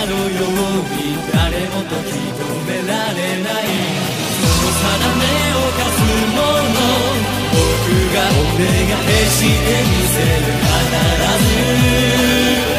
のように誰もとき止められない。その定めを課すもの、僕が俺が消してみせる、必ず。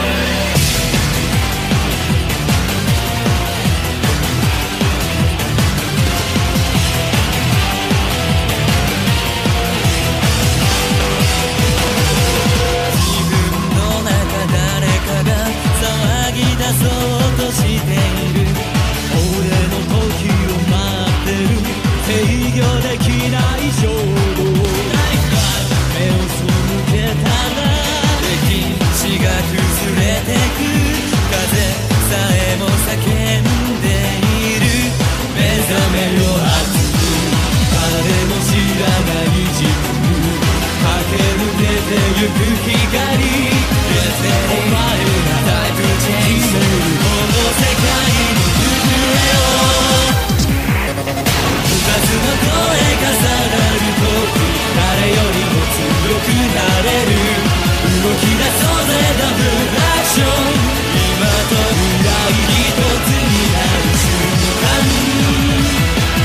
そうとしている俺の時を待ってる制御できない衝動、目を背けたら歴史が崩れてく、風さえも叫んでいる。目覚めよ熱く誰も知らない自分、駆け抜けてゆく光、お前がタイプチェンジするこの世界の行方を、二つの声重なる時、誰よりも強くなれる。動き出そうぜダブルアクション、今と未来一つになる瞬間。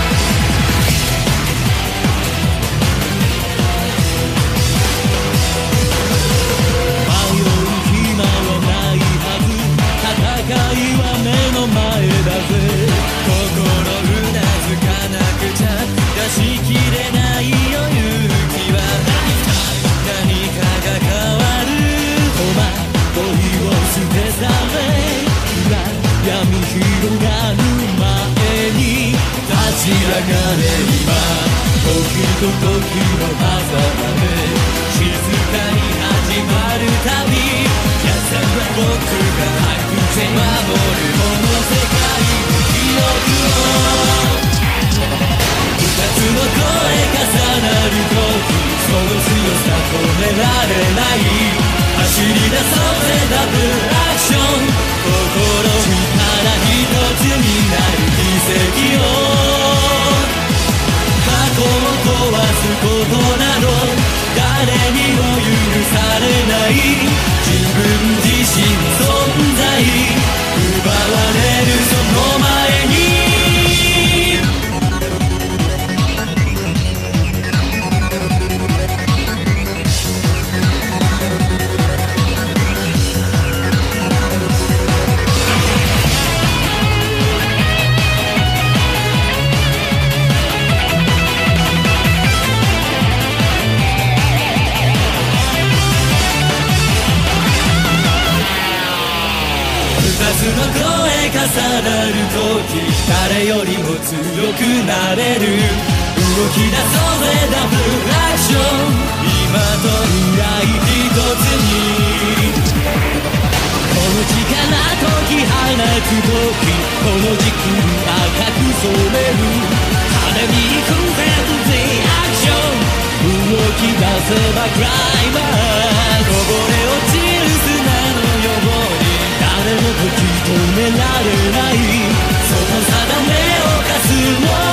戦いは目の前だぜ、心うなずかなくちゃ出しきれないよ勇気は。何かが変わる戸惑いを捨て去れ、暗闇広がる前に立ち上がれ今、時と時の狭間で静かに始まる旅、優しは僕が守るこの世界の記憶を、二つの声重なる時、その強さ止められない。走り出そうぜダブルアクション、心力一つになる奇跡を、過去を壊すことなど誰にも許されない。自分自身の存在奪われるその前に、二つの声重なる時、誰よりも強くなれる。動き出そうぜダブルアクション、今と未来一つに。この力解き放つ時、この軸に赤く染める。羽に行くぜアクション、動き出せばクライマー、こぼれ落ちる砂のように誰もとき止められない。その定めを課すも